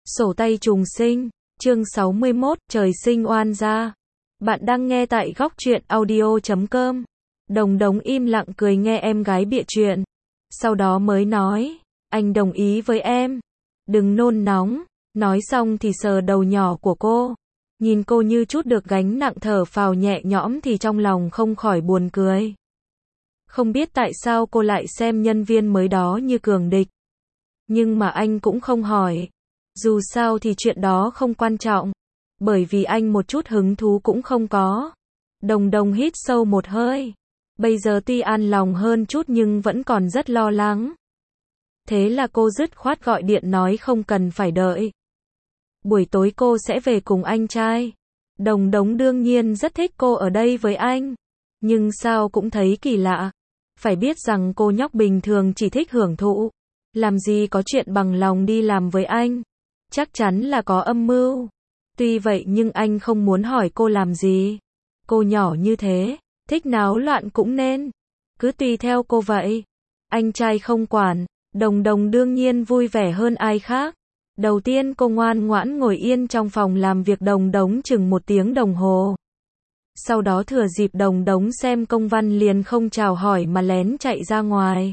Sổ tay trùng sinh, chương 61, trời sinh oan gia. Bạn đang nghe tại góc truyện audio.com. Đồng Đống im lặng cười nghe em gái bịa chuyện. Sau đó mới nói, anh đồng ý với em. Đừng nôn nóng. Nói xong thì sờ đầu nhỏ của cô. Nhìn cô như chút được gánh nặng thở phào nhẹ nhõm thì trong lòng không khỏi buồn cười. Không biết tại sao cô lại xem nhân viên mới đó như cường địch. Nhưng mà anh cũng không hỏi. Dù sao thì chuyện đó không quan trọng. Bởi vì anh một chút hứng thú cũng không có. Đồng Đồng hít sâu một hơi. Bây giờ tuy an lòng hơn chút nhưng vẫn còn rất lo lắng. Thế là cô dứt khoát gọi điện nói không cần phải đợi. Buổi tối cô sẽ về cùng anh trai. Đồng Đống đương nhiên rất thích cô ở đây với anh. Nhưng sao cũng thấy kỳ lạ. Phải biết rằng cô nhóc bình thường chỉ thích hưởng thụ. Làm gì có chuyện bằng lòng đi làm với anh. Chắc chắn là có âm mưu. Tuy vậy nhưng anh không muốn hỏi cô làm gì. Cô nhỏ như thế, thích náo loạn cũng nên. Cứ tùy theo cô vậy. Anh trai không quản, Đồng Đồng đương nhiên vui vẻ hơn ai khác. Đầu tiên cô ngoan ngoãn ngồi yên trong phòng làm việc Đồng Đống chừng 1 tiếng đồng hồ. Sau đó thừa dịp Đồng Đống xem công văn liền không chào hỏi mà lén chạy ra ngoài.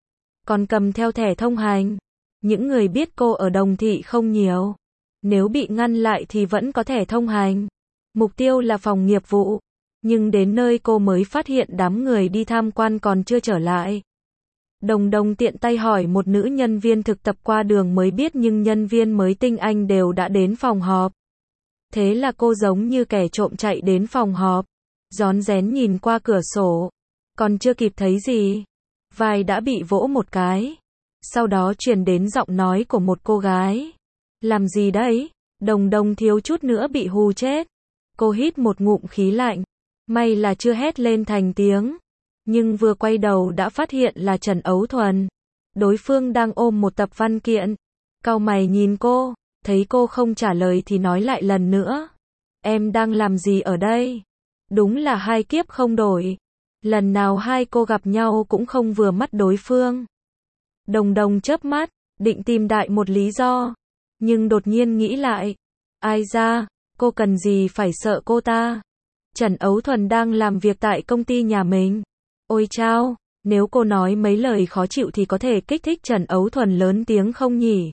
Còn cầm theo thẻ thông hành. Những người biết cô ở Đồng Thị không nhiều. Nếu bị ngăn lại thì vẫn có thẻ thông hành. Mục tiêu là phòng nghiệp vụ. Nhưng đến nơi cô mới phát hiện đám người đi tham quan còn chưa trở lại. Đồng Đồng tiện tay hỏi một nữ nhân viên thực tập qua đường mới biết nhưng nhân viên mới tinh anh đều đã đến phòng họp. Thế là cô giống như kẻ trộm chạy đến phòng họp. Rón rén nhìn qua cửa sổ. Còn chưa kịp thấy gì. Vai đã bị vỗ một cái. Sau đó truyền đến giọng nói của một cô gái. Làm gì đấy? Đồng Đồng thiếu chút nữa bị hù chết. Cô hít một ngụm khí lạnh. May là chưa hét lên thành tiếng. Nhưng vừa quay đầu đã phát hiện là Trần Ấu Thuần. Đối phương đang ôm một tập văn kiện. Cau mày nhìn cô. Thấy cô không trả lời thì nói lại lần nữa. Em đang làm gì ở đây? Đúng là hai kiếp không đổi. Lần nào hai cô gặp nhau cũng không vừa mắt đối phương. Đồng Đồng chớp mắt, định tìm đại một lý do. Nhưng đột nhiên nghĩ lại. Ai ra, cô cần gì phải sợ cô ta? Trần Ấu Thuần đang làm việc tại công ty nhà mình. Ôi chao, nếu cô nói mấy lời khó chịu thì có thể kích thích Trần Ấu Thuần lớn tiếng không nhỉ?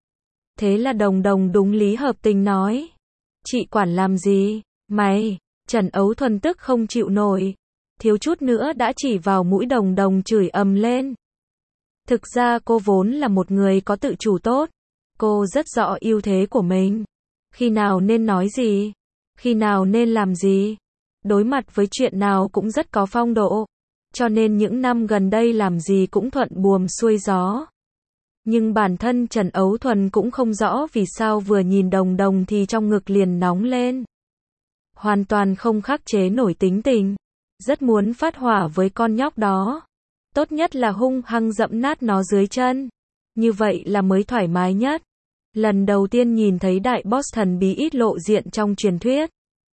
Thế là Đồng Đồng đúng lý hợp tình nói. Chị quản làm gì? Mày! Trần Ấu Thuần tức không chịu nổi. Thiếu chút nữa đã chỉ vào mũi Đồng Đồng chửi ầm lên. Thực ra cô vốn là một người có tự chủ tốt. Cô rất rõ ưu thế của mình. Khi nào nên nói gì? Khi nào nên làm gì? Đối mặt với chuyện nào cũng rất có phong độ. Cho nên những năm gần đây làm gì cũng thuận buồm xuôi gió. Nhưng bản thân Trần Ấu Thuần cũng không rõ vì sao vừa nhìn Đồng Đồng thì trong ngực liền nóng lên. Hoàn toàn không khắc chế nổi tính tình. Rất muốn phát hỏa với con nhóc đó. Tốt nhất là hung hăng dẫm nát nó dưới chân. Như vậy là mới thoải mái nhất. Lần đầu tiên nhìn thấy đại boss thần bí ít lộ diện trong truyền thuyết.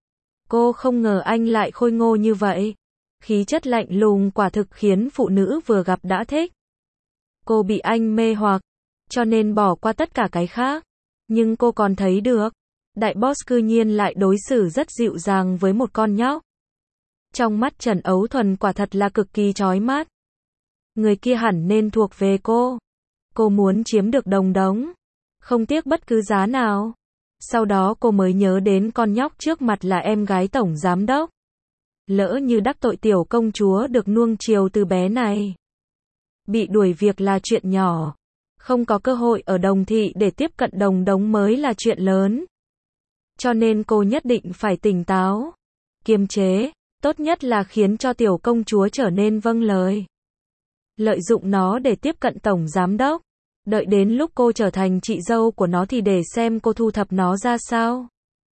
Cô không ngờ anh lại khôi ngô như vậy. Khí chất lạnh lùng quả thực khiến phụ nữ vừa gặp đã thích. Cô bị anh mê hoặc, cho nên bỏ qua tất cả cái khác. Nhưng cô còn thấy được, đại boss cư nhiên lại đối xử rất dịu dàng với một con nhóc. Trong mắt Trần Ấu Thuần quả thật là cực kỳ chói mắt. Người kia hẳn nên thuộc về cô. Cô muốn chiếm được Đồng Đống, không tiếc bất cứ giá nào. Sau đó cô mới nhớ đến con nhóc trước mặt là em gái tổng giám đốc. Lỡ như đắc tội tiểu công chúa được nuông chiều từ bé này. Bị đuổi việc là chuyện nhỏ. Không có cơ hội ở Đồng Thị để tiếp cận Đồng Đống mới là chuyện lớn. Cho nên cô nhất định phải tỉnh táo. Kiềm chế, tốt nhất là khiến cho tiểu công chúa trở nên vâng lời. Lợi dụng nó để tiếp cận tổng giám đốc. Đợi đến lúc cô trở thành chị dâu của nó thì để xem cô thu thập nó ra sao.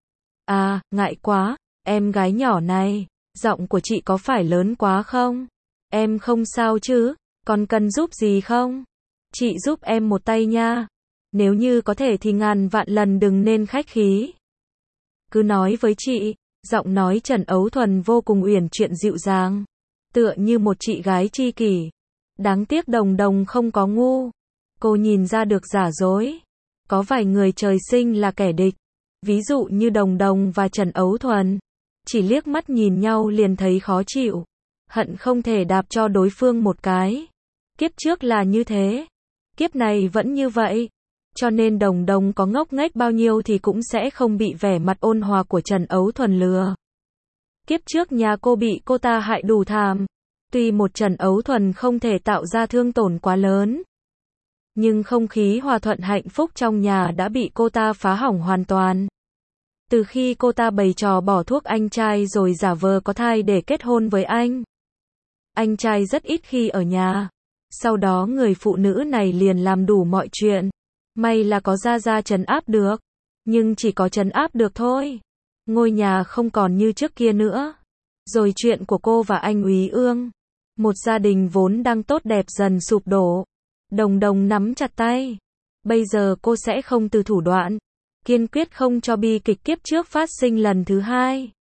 À, ngại quá, em gái nhỏ này, giọng của chị có phải lớn quá không? Em không sao chứ, còn cần giúp gì không? Chị giúp em một tay nha. Nếu như có thể thì ngàn vạn lần đừng nên khách khí. Cứ nói với chị, giọng nói Trần Ấu Thuần vô cùng uyển chuyển dịu dàng. Tựa như một chị gái tri kỷ. Đáng tiếc Đồng Đồng không có ngu. Cô nhìn ra được giả dối. Có vài người trời sinh là kẻ địch. Ví dụ như Đồng Đồng và Trần Ấu Thuần. Chỉ liếc mắt nhìn nhau liền thấy khó chịu. Hận không thể đạp cho đối phương một cái. Kiếp trước là như thế. Kiếp này vẫn như vậy. Cho nên Đồng Đồng có ngốc nghếch bao nhiêu thì cũng sẽ không bị vẻ mặt ôn hòa của Trần Ấu Thuần lừa. Kiếp trước nhà cô bị cô ta hại đủ thảm. Tuy một Trần Ấu Thuần không thể tạo ra thương tổn quá lớn, nhưng không khí hòa thuận hạnh phúc trong nhà đã bị cô ta phá hỏng hoàn toàn. Từ khi cô ta bày trò bỏ thuốc anh trai rồi giả vờ có thai để kết hôn với anh trai rất ít khi ở nhà. Sau đó người phụ nữ này liền làm đủ mọi chuyện. May là có Gia Gia trấn áp được. Nhưng chỉ có trấn áp được thôi. Ngôi nhà không còn như trước kia nữa. Rồi chuyện của cô và anh Úy Ương. Một gia đình vốn đang tốt đẹp dần sụp đổ. Đồng Đồng nắm chặt tay. Bây giờ cô sẽ không từ thủ đoạn. Kiên quyết không cho bi kịch kiếp trước phát sinh lần thứ hai.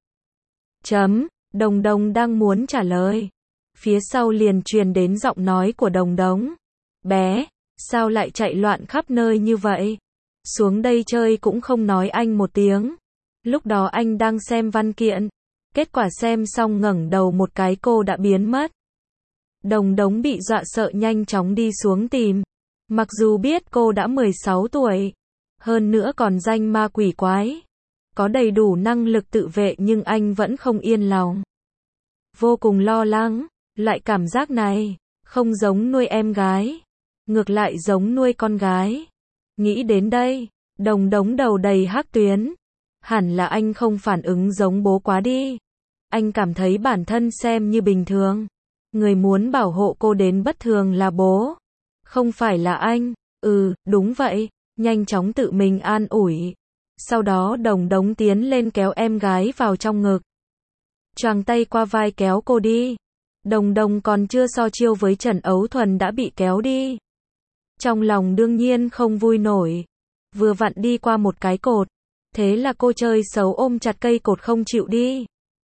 Đồng Đồng đang muốn trả lời. Phía sau liền truyền đến giọng nói của Đồng Đồng. Bé, sao lại chạy loạn khắp nơi như vậy? Xuống đây chơi cũng không nói anh một tiếng. Lúc đó anh đang xem văn kiện. Kết quả xem xong ngẩng đầu một cái cô đã biến mất. Đồng Đồng bị dọa sợ nhanh chóng đi xuống tìm. Mặc dù biết cô đã 16 tuổi. Hơn nữa còn danh ma quỷ quái. Có đầy đủ năng lực tự vệ nhưng anh vẫn không yên lòng. Vô cùng lo lắng. Lại cảm giác này, không giống nuôi em gái. Ngược lại giống nuôi con gái. Nghĩ đến đây, Đồng Đồng đầu đầy hắc tuyến. Hẳn là anh không phản ứng giống bố quá đi. Anh cảm thấy bản thân xem như bình thường. Người muốn bảo hộ cô đến bất thường là bố. Không phải là anh. Đúng vậy. Nhanh chóng tự mình an ủi. Sau đó Đồng Đồng tiến lên kéo em gái vào trong ngực. Choàng tay qua vai kéo cô đi. Đồng Đồng còn chưa so chiêu với Trần Ấu Thuần đã bị kéo đi. Trong lòng đương nhiên không vui nổi. Vừa vặn đi qua một cái cột. Thế là cô chơi xấu ôm chặt cây cột không chịu đi.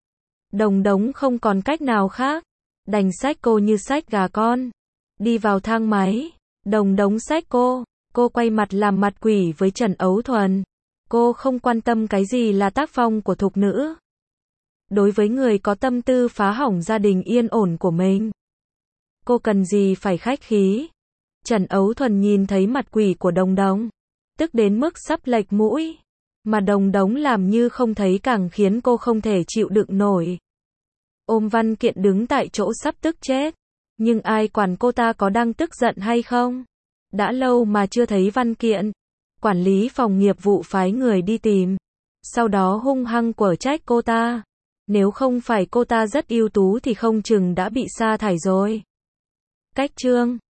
Đồng Đồng không còn cách nào khác. Đành xách cô như xách gà con. Đi vào thang máy. Đồng Đồng xách cô. Cô quay mặt làm mặt quỷ với Trần Ấu Thuần. Cô không quan tâm cái gì là tác phong của thục nữ. Đối với người có tâm tư phá hỏng gia đình yên ổn của mình, cô cần gì phải khách khí. Trần Ấu Thuần nhìn thấy mặt quỷ của Đồng Đồng, tức đến mức sắp lệch mũi. Mà Đồng Đồng làm như không thấy càng khiến cô không thể chịu đựng nổi. Ôm văn kiện đứng tại chỗ sắp tức chết. Nhưng ai quản cô ta có đang tức giận hay không? Đã lâu mà chưa thấy văn kiện. Quản lý phòng nghiệp vụ phái người đi tìm. Sau đó hung hăng quở trách cô ta. Nếu không phải cô ta rất ưu tú thì không chừng đã bị sa thải rồi. Cách chương